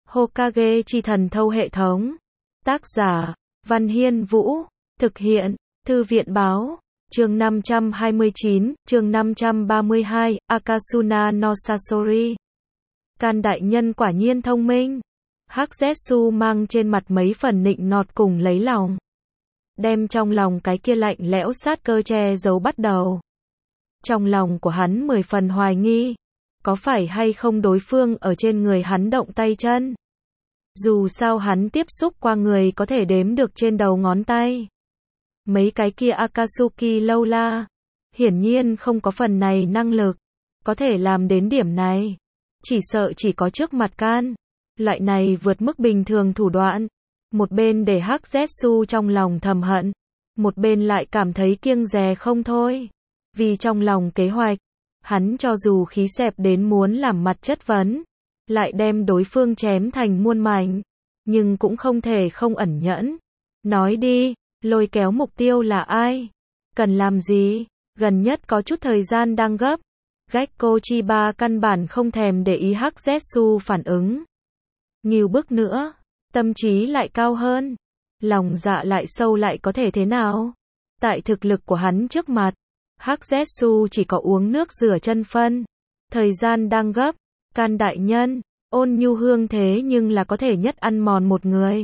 Hokage chi thần thâu hệ thống. Tác giả, Văn Hiên Vũ. Thực hiện, Thư viện Báo. Chương 529, chương 532, Akasuna no Sasori. Can đại nhân quả nhiên thông minh. Hắc Zetsu mang trên mặt mấy phần nịnh nọt cùng lấy lòng. Đem trong lòng cái kia lạnh lẽo sát cơ che giấu bắt đầu. Trong lòng của hắn 10 phần hoài nghi. Có phải hay không đối phương ở trên người hắn động tay chân? Dù sao hắn tiếp xúc qua người có thể đếm được trên đầu ngón tay. Mấy cái kia Akatsuki lâu la. Hiển nhiên không có phần này năng lực. Có thể làm đến điểm này. Chỉ sợ chỉ có trước mặt can. Loại này vượt mức bình thường thủ đoạn. Một bên để Hắc Zetsu trong lòng thầm hận. Một bên lại cảm thấy kiêng dè không thôi. Vì trong lòng kế hoạch. Hắn cho dù khí xẹp đến muốn làm mặt chất vấn. Lại đem đối phương chém thành muôn mảnh. Nhưng cũng không thể không ẩn nhẫn. Nói đi, lôi kéo mục tiêu là ai? Cần làm gì? Gần nhất có chút thời gian đang gấp. Gekko Chiba căn bản không thèm để ý Hắc Zetsu phản ứng. Nhiều bước nữa, tâm trí lại cao hơn. Lòng dạ lại sâu lại có thể thế nào? Tại thực lực của hắn trước mặt, Hắc Zetsu chỉ có uống nước rửa chân phân. Thời gian đang gấp, can đại nhân, ôn nhu hương thế nhưng là có thể nhất ăn mòn một người.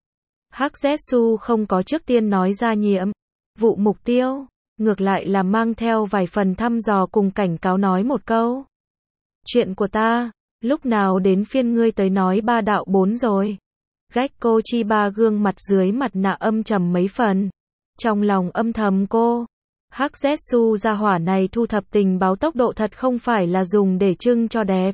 Hắc Zetsu không có trước tiên nói ra nhiệm vụ mục tiêu, ngược lại là mang theo vài phần thăm dò cùng cảnh cáo nói một câu. Chuyện của ta, lúc nào đến phiên ngươi tới nói ba đạo bốn rồi. Gekko Chiba gương mặt dưới mặt nạ âm trầm mấy phần. Trong lòng âm thầm cô. Hắc Zetsu gia hỏa này thu thập tình báo tốc độ thật không phải là dùng để trưng cho đẹp.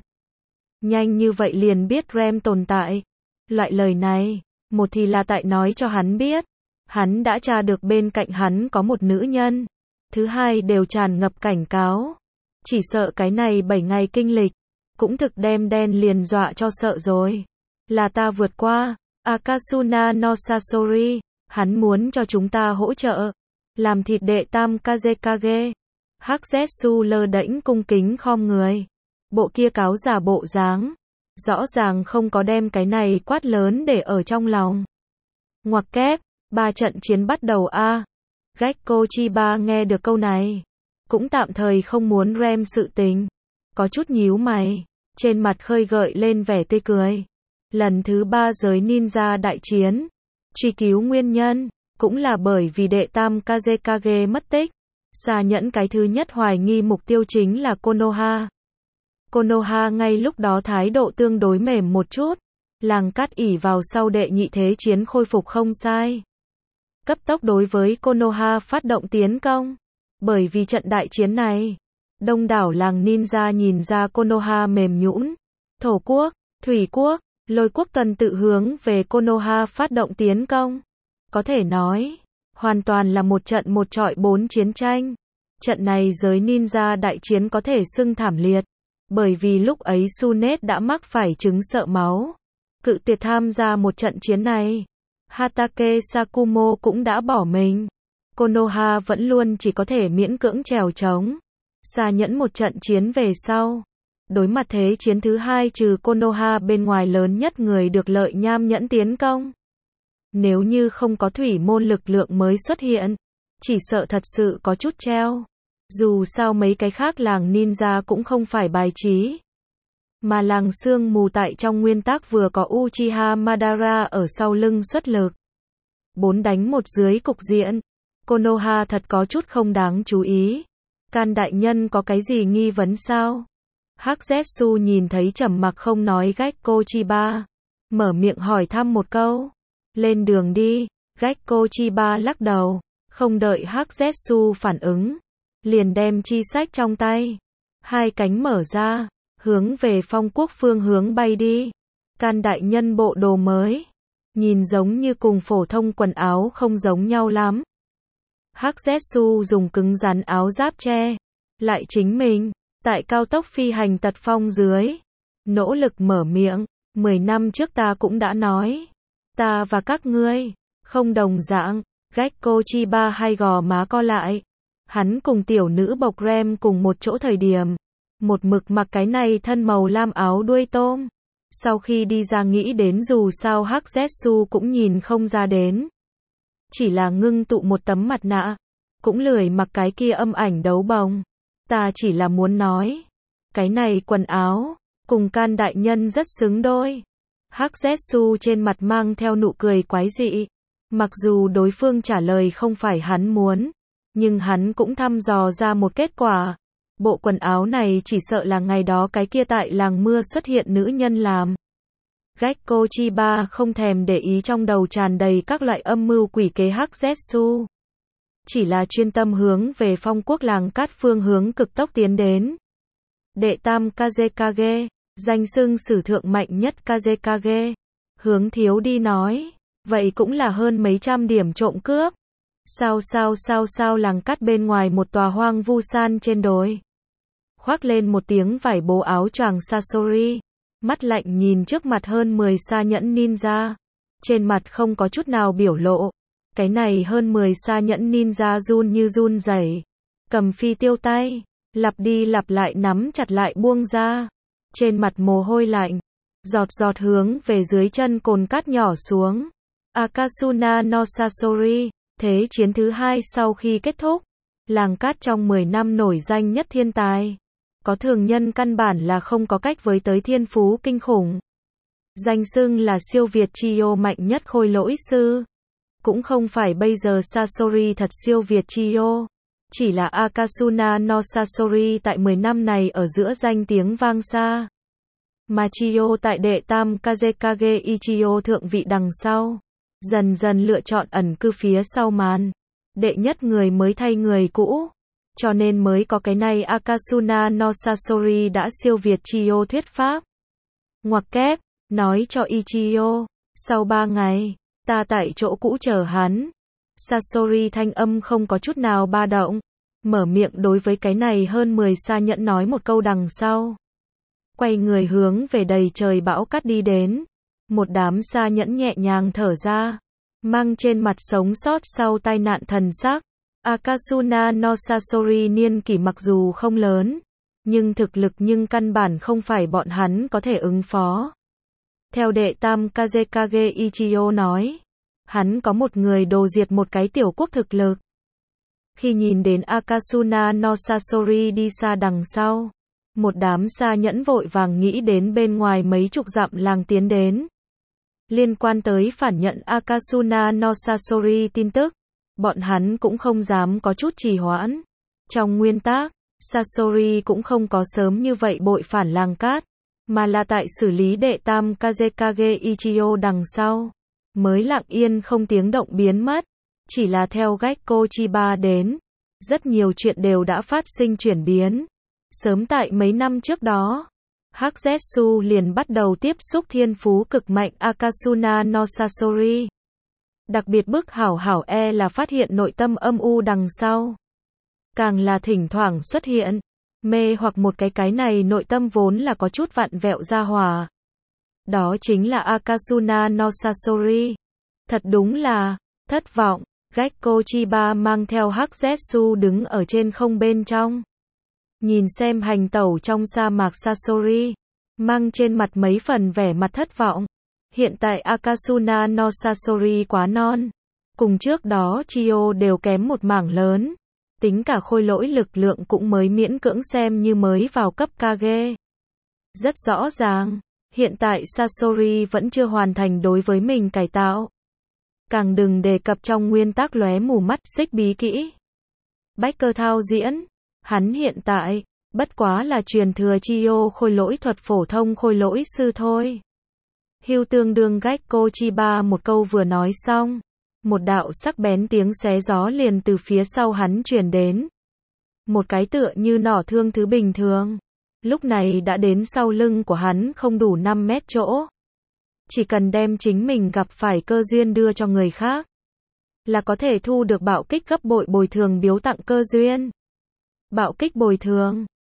Nhanh như vậy liền biết Rem tồn tại. Loại lời này, một thì là tại nói cho hắn biết. Hắn đã tra được bên cạnh hắn có một nữ nhân. Thứ hai đều tràn ngập cảnh cáo. Chỉ sợ cái này 7 ngày kinh lịch. Cũng thực đem đen liền dọa cho sợ rồi. Là ta vượt qua. Akasuna no Sasori. Hắn muốn cho chúng ta hỗ trợ. Làm thịt đệ tam Kazekage. Hắc Zetsu lơ đễnh cung kính khom người. Bộ kia cáo giả bộ dáng. Rõ ràng không có đem cái này quát lớn để ở trong lòng. Ngoặc kép, 3 trận chiến bắt đầu a. Gekko Chiba nghe được câu này. Cũng tạm thời không muốn Rem sự tình. Có chút nhíu mày. Trên mặt khơi gợi lên vẻ tươi cười. Lần thứ 3 giới ninja đại chiến. Truy cứu nguyên nhân. Cũng là bởi vì đệ tam Kazekage mất tích. Xà nhẫn cái thứ nhất hoài nghi mục tiêu chính là Konoha. Konoha ngay lúc đó thái độ tương đối mềm một chút. Làng cát ỉ vào sau đệ nhị thế chiến khôi phục không sai. Cấp tốc đối với Konoha phát động tiến công. Bởi vì trận đại chiến này, đông đảo làng ninja nhìn ra Konoha mềm nhũn. Thổ quốc, thủy quốc, lôi quốc tuần tự hướng về Konoha phát động tiến công. Có thể nói, hoàn toàn là một trận một trọi 4 chiến tranh. Trận này giới ninja đại chiến có thể xưng thảm liệt. Bởi vì lúc ấy Sunet đã mắc phải chứng sợ máu. Cự tuyệt tham gia một trận chiến này. Hatake Sakumo cũng đã bỏ mình. Konoha vẫn luôn chỉ có thể miễn cưỡng trèo trống. Xà nhẫn một trận chiến về sau. Đối mặt thế chiến thứ hai trừ Konoha bên ngoài lớn nhất người được lợi nham nhẫn tiến công. Nếu như không có thủy môn lực lượng mới xuất hiện, chỉ sợ thật sự có chút treo. Dù sao mấy cái khác làng ninja cũng không phải bài trí. Mà làng sương mù tại trong nguyên tắc vừa có Uchiha Madara ở sau lưng xuất lực. 4 đánh 1 dưới cục diện. Konoha thật có chút không đáng chú ý. Can đại nhân có cái gì nghi vấn sao? Hắc Zetsu nhìn thấy trầm mặc không nói Gekko Chiba. Mở miệng hỏi thăm một câu. Lên đường đi. Gekko Chiba lắc đầu. Không đợi Hắc Zetsu phản ứng. Liền đem chi sách trong tay. 2 cánh mở ra. Hướng về phong quốc phương hướng bay đi. Can đại nhân bộ đồ mới. Nhìn giống như cùng phổ thông quần áo không giống nhau lắm. Hắc Zetsu dùng cứng rắn áo giáp che. Lại chính mình. Tại cao tốc phi hành tật phong dưới. Nỗ lực mở miệng. 10 năm trước ta cũng đã nói. Ta và các ngươi. Không đồng dạng. Gekko Chiba hay gò má co lại. Hắn cùng tiểu nữ bộc Rem cùng một chỗ thời điểm. Một mực mặc cái này thân màu lam áo đuôi tôm. Sau khi đi ra nghĩ đến dù sao Hắc Zetsu cũng nhìn không ra đến. Chỉ là ngưng tụ một tấm mặt nạ. Cũng lười mặc cái kia âm ảnh đấu bồng. Ta chỉ là muốn nói. Cái này quần áo, cùng Can đại nhân rất xứng đôi. Hắc Zetsu trên mặt mang theo nụ cười quái dị. Mặc dù đối phương trả lời không phải hắn muốn, nhưng hắn cũng thăm dò ra một kết quả. Bộ quần áo này chỉ sợ là ngày đó cái kia tại làng mưa xuất hiện nữ nhân làm. Gekko Chiba không thèm để ý trong đầu tràn đầy các loại âm mưu quỷ kế Hắc Zetsu. Chỉ là chuyên tâm hướng về phong quốc làng cát phương hướng cực tốc tiến đến. Đệ tam Kazekage, danh xưng sử thượng mạnh nhất Kazekage. Hướng thiếu đi nói, vậy cũng là hơn mấy trăm điểm trộm cướp. Sao làng cát bên ngoài một tòa hoang vu san trên đồi. Khoác lên một tiếng vải bố áo choàng Sasori. Mắt lạnh nhìn trước mặt hơn 10 sa nhẫn ninja. Trên mặt không có chút nào biểu lộ. Cái này hơn 10 sa nhẫn ninja run như run rẩy. Cầm phi tiêu tay. Lặp đi lặp lại nắm chặt lại buông ra. Trên mặt mồ hôi lạnh. Giọt giọt hướng về dưới chân cồn cát nhỏ xuống. Akasuna no Sasori. Thế chiến thứ 2 sau khi kết thúc. Làng cát trong 10 năm nổi danh nhất thiên tài. Có thường nhân căn bản là không có cách với tới thiên phú kinh khủng. Danh xưng là siêu việt Chiyo mạnh nhất khôi lỗi sư. Cũng không phải bây giờ Sasori thật siêu việt Chiyo. Chỉ là Akasuna no Sasori tại 10 năm này ở giữa danh tiếng vang xa. Mà Chiyo tại đệ tam Kazekage Ichiyo thượng vị đằng sau. Dần dần lựa chọn ẩn cư phía sau màn. Đệ nhất người mới thay người cũ. Cho nên mới có cái này Akasuna no Sasori đã siêu việt Chiyo thuyết pháp. Ngoặc kép, nói cho Ichiyo. Sau 3 ngày, ta tại chỗ cũ chờ hắn. Sasori thanh âm không có chút nào ba động. Mở miệng đối với cái này hơn 10 sa nhẫn nói một câu đằng sau. Quay người hướng về đầy trời bão cát đi đến. Một đám sa nhẫn nhẹ nhàng thở ra. Mang trên mặt sống sót sau tai nạn thần sắc. Akasuna no Sasori niên kỷ mặc dù không lớn. Nhưng thực lực nhưng căn bản không phải bọn hắn có thể ứng phó. Theo đệ tam Kazekage Ichiyo nói. Hắn có một người đồ diệt một cái tiểu quốc thực lực. Khi nhìn đến Akasuna no Sasori đi xa đằng sau. Một đám sa nhẫn vội vàng nghĩ đến bên ngoài mấy chục dặm làng tiến đến. Liên quan tới phản nhận Akasuna no Sasori tin tức. Bọn hắn cũng không dám có chút trì hoãn. Trong nguyên tắc, Sasori cũng không có sớm như vậy bội phản làng cát. Mà là tại xử lý đệ tam Kazekage Ichiyo đằng sau. Mới lặng yên không tiếng động biến mất. Chỉ là theo Gekko Chiba đến. Rất nhiều chuyện đều đã phát sinh chuyển biến. Sớm tại mấy năm trước đó. Hắc Zetsu liền bắt đầu tiếp xúc thiên phú cực mạnh Akasuna no Sasori. Đặc biệt bức hảo là phát hiện nội tâm âm u đằng sau. Càng là thỉnh thoảng xuất hiện. Mê hoặc một cái này nội tâm vốn là có chút vặn vẹo ra hòa. Đó chính là Akasuna no Sasori. Thật đúng là, thất vọng. Gekko Chiba mang theo Hắc Zetsu đứng ở trên không bên trong. Nhìn xem hành tẩu trong sa mạc Sasori. Mang trên mặt mấy phần vẻ mặt thất vọng. Hiện tại Akasuna no Sasori quá non. Cùng trước đó Chiyo đều kém một mảng lớn. Tính cả khôi lỗi lực lượng cũng mới miễn cưỡng xem như mới vào cấp Kage. Rất rõ ràng, hiện tại Sasori vẫn chưa hoàn thành đối với mình cải tạo. Càng đừng đề cập trong nguyên tắc lóe mù mắt xích bí kỹ. Bách cơ thao diễn, hắn hiện tại, bất quá là truyền thừa Chiyo khôi lỗi thuật phổ thông khôi lỗi sư thôi. Hưu tương đương Gekko Chiba một câu vừa nói xong. Một đạo sắc bén tiếng xé gió liền từ phía sau hắn truyền đến. Một cái tựa như nỏ thương thứ bình thường. Lúc này đã đến sau lưng của hắn không đủ 5 mét chỗ. Chỉ cần đem chính mình gặp phải cơ duyên đưa cho người khác. Là có thể thu được bạo kích gấp bội bồi thường biếu tặng cơ duyên. Bạo kích bồi thường.